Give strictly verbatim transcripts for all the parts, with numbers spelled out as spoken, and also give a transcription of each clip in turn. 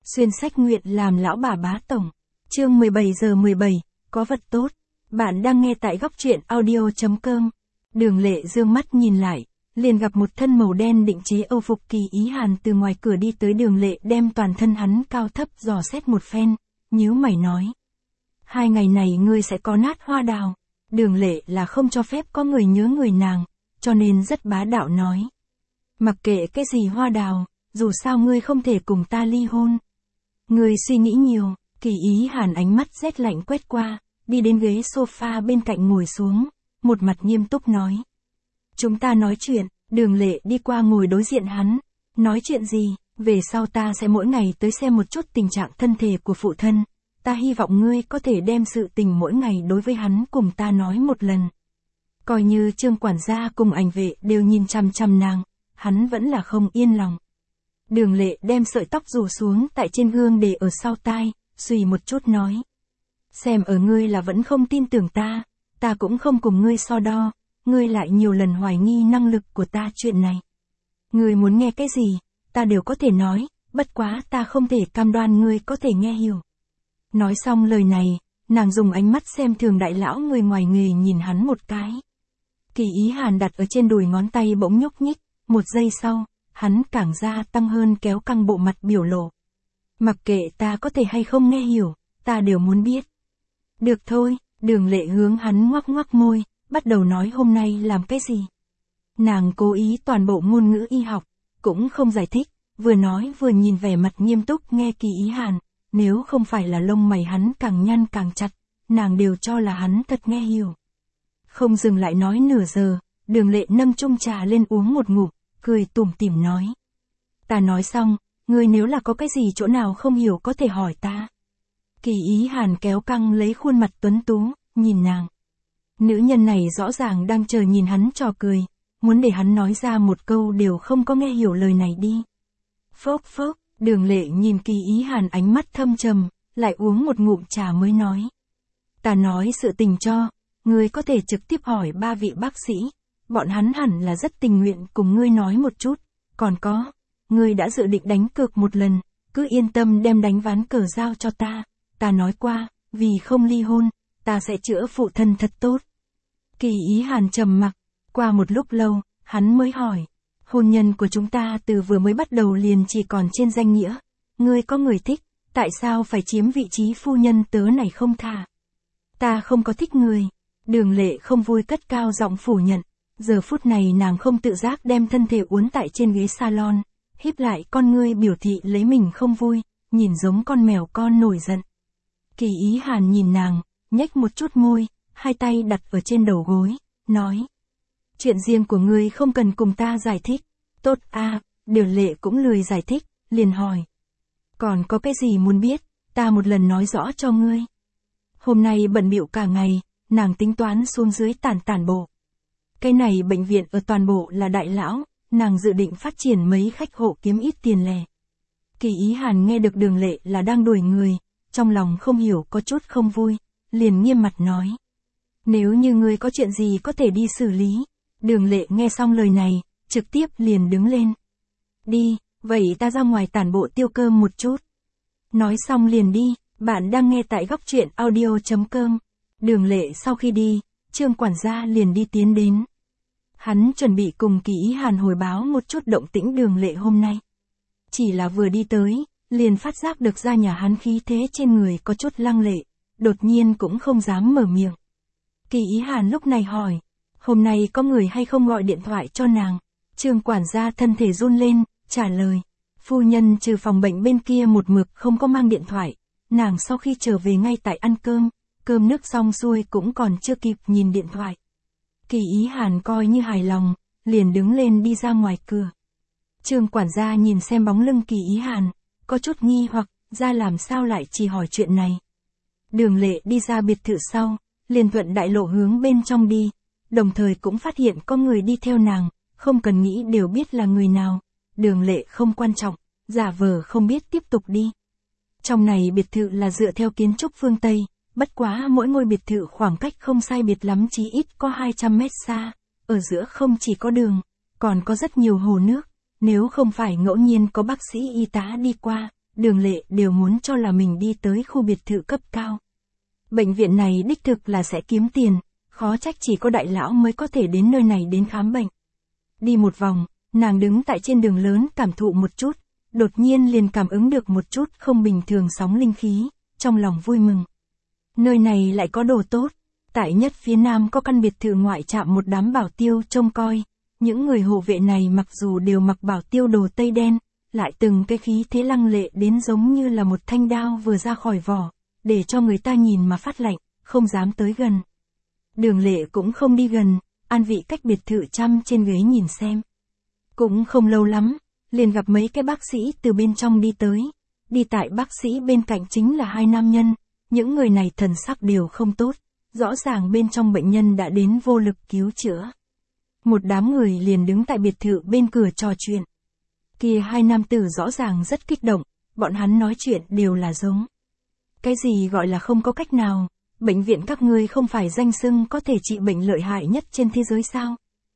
Xuyên sách nguyện làm lão bà bá tổng. Chương mười bảy giờ mười bảy, có vật tốt. Bạn đang nghe tại góc truyện audio chấm com. Đường Lệ dương mắt nhìn lại, liền gặp một thân màu đen định chế Âu phục Kỳ Ý Hàn từ ngoài cửa đi tới. Đường Lệ đem toàn thân hắn cao thấp dò xét một phen, nhíu mày nói. Hai ngày này ngươi sẽ có nát hoa đào. Đường Lệ là không cho phép có người nhớ người nàng, cho nên rất bá đạo nói. Mặc kệ cái gì hoa đào, dù sao ngươi không thể cùng ta ly hôn. Ngươi suy nghĩ nhiều. Kỳ Ý Hàn ánh mắt rét lạnh quét qua, đi đến ghế sofa bên cạnh ngồi xuống, một mặt nghiêm túc nói. Chúng ta nói chuyện. Đường Lệ đi qua ngồi đối diện hắn. Nói chuyện gì? Về sau ta sẽ mỗi ngày tới xem một chút tình trạng thân thể của phụ thân. Ta hy vọng ngươi có thể đem sự tình mỗi ngày đối với hắn cùng ta nói một lần. Coi như Trương quản gia cùng ảnh vệ đều nhìn chằm chằm nàng, hắn vẫn là không yên lòng. Đường Lệ đem sợi tóc rủ xuống tại trên gương để ở sau tai, suy một chút nói. Xem ở ngươi là vẫn không tin tưởng ta, ta cũng không cùng ngươi so đo, ngươi lại nhiều lần hoài nghi năng lực của ta chuyện này. Ngươi muốn nghe cái gì, ta đều có thể nói, bất quá ta không thể cam đoan ngươi có thể nghe hiểu. Nói xong lời này, nàng dùng ánh mắt xem thường đại lão người ngoài nghề nhìn hắn một cái. Kỳ Ý Hàn đặt ở trên đùi ngón tay bỗng nhúc nhích, một giây sau, hắn càng gia tăng hơn kéo căng bộ mặt biểu lộ. Mặc kệ ta có thể hay không nghe hiểu, ta đều muốn biết. Được thôi, Đường Lệ hướng hắn ngoắc ngoắc môi, bắt đầu nói hôm nay làm cái gì. Nàng cố ý toàn bộ ngôn ngữ y học, cũng không giải thích, vừa nói vừa nhìn vẻ mặt nghiêm túc nghe Kỳ Ý Hàn, nếu không phải là lông mày hắn càng nhăn càng chặt, nàng đều cho là hắn thật nghe hiểu. Không dừng lại nói nửa giờ, Đường Lệ nâng chung trà lên uống một ngụm, cười tủm tỉm nói. Ta nói xong, ngươi nếu là có cái gì chỗ nào không hiểu có thể hỏi ta. Kỳ Ý Hàn kéo căng lấy khuôn mặt tuấn tú, nhìn nàng. Nữ nhân này rõ ràng đang chờ nhìn hắn trò cười, muốn để hắn nói ra một câu đều không có nghe hiểu lời này đi. Phốc phốc, Đường Lệ nhìn Kỳ Ý Hàn ánh mắt thâm trầm, lại uống một ngụm trà mới nói. Ta nói sự tình cho, ngươi có thể trực tiếp hỏi ba vị bác sĩ, bọn hắn hẳn là rất tình nguyện cùng ngươi nói một chút, còn có, ngươi đã dự định đánh cược một lần, cứ yên tâm đem đánh ván cờ giao cho ta, ta nói qua, vì không ly hôn, ta sẽ chữa phụ thân thật tốt. Kỳ Ý Hàn trầm mặc, qua một lúc lâu, hắn mới hỏi, hôn nhân của chúng ta từ vừa mới bắt đầu liền chỉ còn trên danh nghĩa, ngươi có người thích, tại sao phải chiếm vị trí phu nhân tớ này không thả? Ta không có thích người. Đường Lệ không vui cất cao giọng phủ nhận, giờ phút này nàng không tự giác đem thân thể uốn tại trên ghế salon, híp lại con ngươi biểu thị lấy mình không vui, nhìn giống con mèo con nổi giận. Kỳ Ý Hàn nhìn nàng, nhếch một chút môi, hai tay đặt ở trên đầu gối, nói. Chuyện riêng của ngươi không cần cùng ta giải thích. Tốt à, Đường Lệ cũng lười giải thích, liền hỏi. Còn có cái gì muốn biết, ta một lần nói rõ cho ngươi. Hôm nay bận bịu cả ngày, nàng tính toán xuống dưới tản tản bộ. Cái này bệnh viện ở toàn bộ là đại lão, nàng dự định phát triển mấy khách hộ kiếm ít tiền lẻ. Kỳ Ý Hàn nghe được Đường Lệ là đang đuổi người, trong lòng không hiểu có chút không vui, liền nghiêm mặt nói. Nếu như ngươi có chuyện gì có thể đi xử lý. Đường Lệ nghe xong lời này, trực tiếp liền đứng lên. Đi, vậy ta ra ngoài tản bộ tiêu cơm một chút. Nói xong liền đi, bạn đang nghe tại góc truyện audio chấm com. Đường Lệ sau khi đi, Trương quản gia liền đi tiến đến. Hắn chuẩn bị cùng Kỳ Ý Hàn hồi báo một chút động tĩnh Đường Lệ hôm nay. Chỉ là vừa đi tới, liền phát giác được ra nhà hắn khí thế trên người có chút lăng lệ, đột nhiên cũng không dám mở miệng. Kỳ Ý Hàn lúc này hỏi, hôm nay có người hay không gọi điện thoại cho nàng? Trương quản gia thân thể run lên, trả lời, phu nhân trừ phòng bệnh bên kia một mực không có mang điện thoại, nàng sau khi trở về ngay tại ăn cơm, cơm nước xong xuôi cũng còn chưa kịp nhìn điện thoại. Kỳ Ý Hàn coi như hài lòng, liền đứng lên đi ra ngoài cửa. Trương quản gia nhìn xem bóng lưng Kỳ Ý Hàn, có chút nghi hoặc, ra làm sao lại chỉ hỏi chuyện này. Đường Lệ đi ra biệt thự sau, liền thuận đại lộ hướng bên trong đi, đồng thời cũng phát hiện có người đi theo nàng, không cần nghĩ đều biết là người nào. Đường Lệ không quan trọng, giả vờ không biết tiếp tục đi. Trong này biệt thự là dựa theo kiến trúc phương Tây, bất quá mỗi ngôi biệt thự khoảng cách không sai biệt lắm, chí ít có hai trăm mét xa, ở giữa không chỉ có đường, còn có rất nhiều hồ nước, nếu không phải ngẫu nhiên có bác sĩ y tá đi qua, Đường Lệ đều muốn cho là mình đi tới khu biệt thự cấp cao. Bệnh viện này đích thực là sẽ kiếm tiền, khó trách chỉ có đại lão mới có thể đến nơi này đến khám bệnh. Đi một vòng, nàng đứng tại trên đường lớn cảm thụ một chút, đột nhiên liền cảm ứng được một chút không bình thường sóng linh khí, trong lòng vui mừng. Nơi này lại có đồ tốt, tại nhất phía nam có căn biệt thự ngoại trạm một đám bảo tiêu trông coi, những người hộ vệ này mặc dù đều mặc bảo tiêu đồ tây đen, lại từng cái khí thế lăng lệ đến giống như là một thanh đao vừa ra khỏi vỏ, để cho người ta nhìn mà phát lạnh, không dám tới gần. Đường Lệ cũng không đi gần, an vị cách biệt thự chăm trên ghế nhìn xem. Cũng không lâu lắm, liền gặp mấy cái bác sĩ từ bên trong đi tới, đi tại bác sĩ bên cạnh chính là hai nam nhân, những người này thần sắc đều không tốt, rõ ràng bên trong bệnh nhân đã đến vô lực cứu chữa. Một đám người liền đứng tại biệt thự bên cửa trò chuyện. Kia hai nam tử rõ ràng rất kích động, bọn hắn nói chuyện đều là giống. Cái gì gọi là không có cách nào, bệnh viện các ngươi không phải danh xưng có thể trị bệnh lợi hại nhất trên thế giới sao?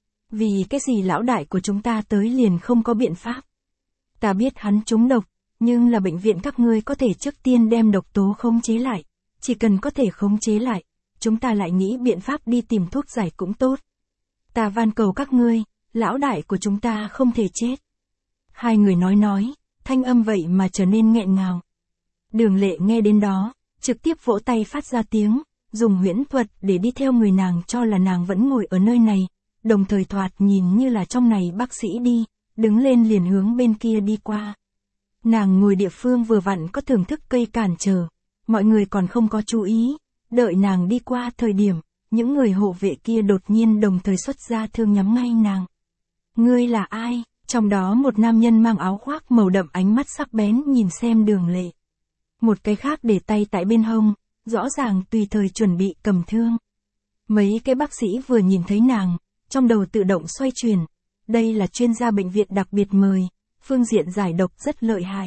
Vì cái gì lão đại của chúng ta tới liền không có biện pháp? Ta biết hắn trúng độc, nhưng là bệnh viện các ngươi có thể trước tiên đem độc tố khống chế lại, chỉ cần có thể khống chế lại, chúng ta lại nghĩ biện pháp đi tìm thuốc giải cũng tốt. Ta van cầu các ngươi, lão đại của chúng ta không thể chết. Hai người nói nói, thanh âm vậy mà trở nên nghẹn ngào. Đường Lệ nghe đến đó, trực tiếp vỗ tay phát ra tiếng, dùng huyễn thuật để đi theo người nàng cho là nàng vẫn ngồi ở nơi này, đồng thời thoạt nhìn như là trong này bác sĩ đi, đứng lên liền hướng bên kia đi qua. Nàng ngồi địa phương vừa vặn có thưởng thức cây cản trở, mọi người còn không có chú ý, đợi nàng đi qua thời điểm, những người hộ vệ kia đột nhiên đồng thời xuất ra thương nhắm ngay nàng. Ngươi là ai? Trong đó một nam nhân mang áo khoác màu đậm ánh mắt sắc bén nhìn xem Đường Lệ. Một cái khác để tay tại bên hông, rõ ràng tùy thời chuẩn bị cầm thương. Mấy cái bác sĩ vừa nhìn thấy nàng, trong đầu tự động xoay chuyển. Đây là chuyên gia bệnh viện đặc biệt mời, phương diện giải độc rất lợi hại.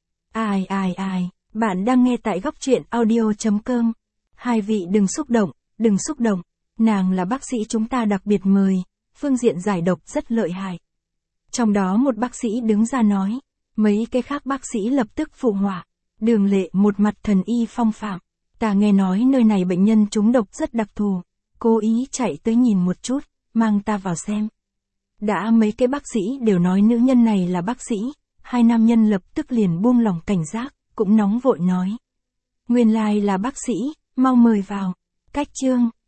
Ai ai ai, bạn đang nghe tại góc truyện audio chấm com. Hai vị đừng xúc động, đừng xúc động, nàng là bác sĩ chúng ta đặc biệt mời, phương diện giải độc rất lợi hại. Trong đó một bác sĩ đứng ra nói, mấy cái khác bác sĩ lập tức phụ họa. Đường Lệ một mặt thần y phong phạm, ta nghe nói nơi này bệnh nhân trúng độc rất đặc thù, cố ý chạy tới nhìn một chút, mang ta vào xem. Đã mấy cái bác sĩ đều nói nữ nhân này là bác sĩ, hai nam nhân lập tức liền buông lỏng cảnh giác, cũng nóng vội nói. Nguyên lai là bác sĩ, mau mời vào. Cách chương,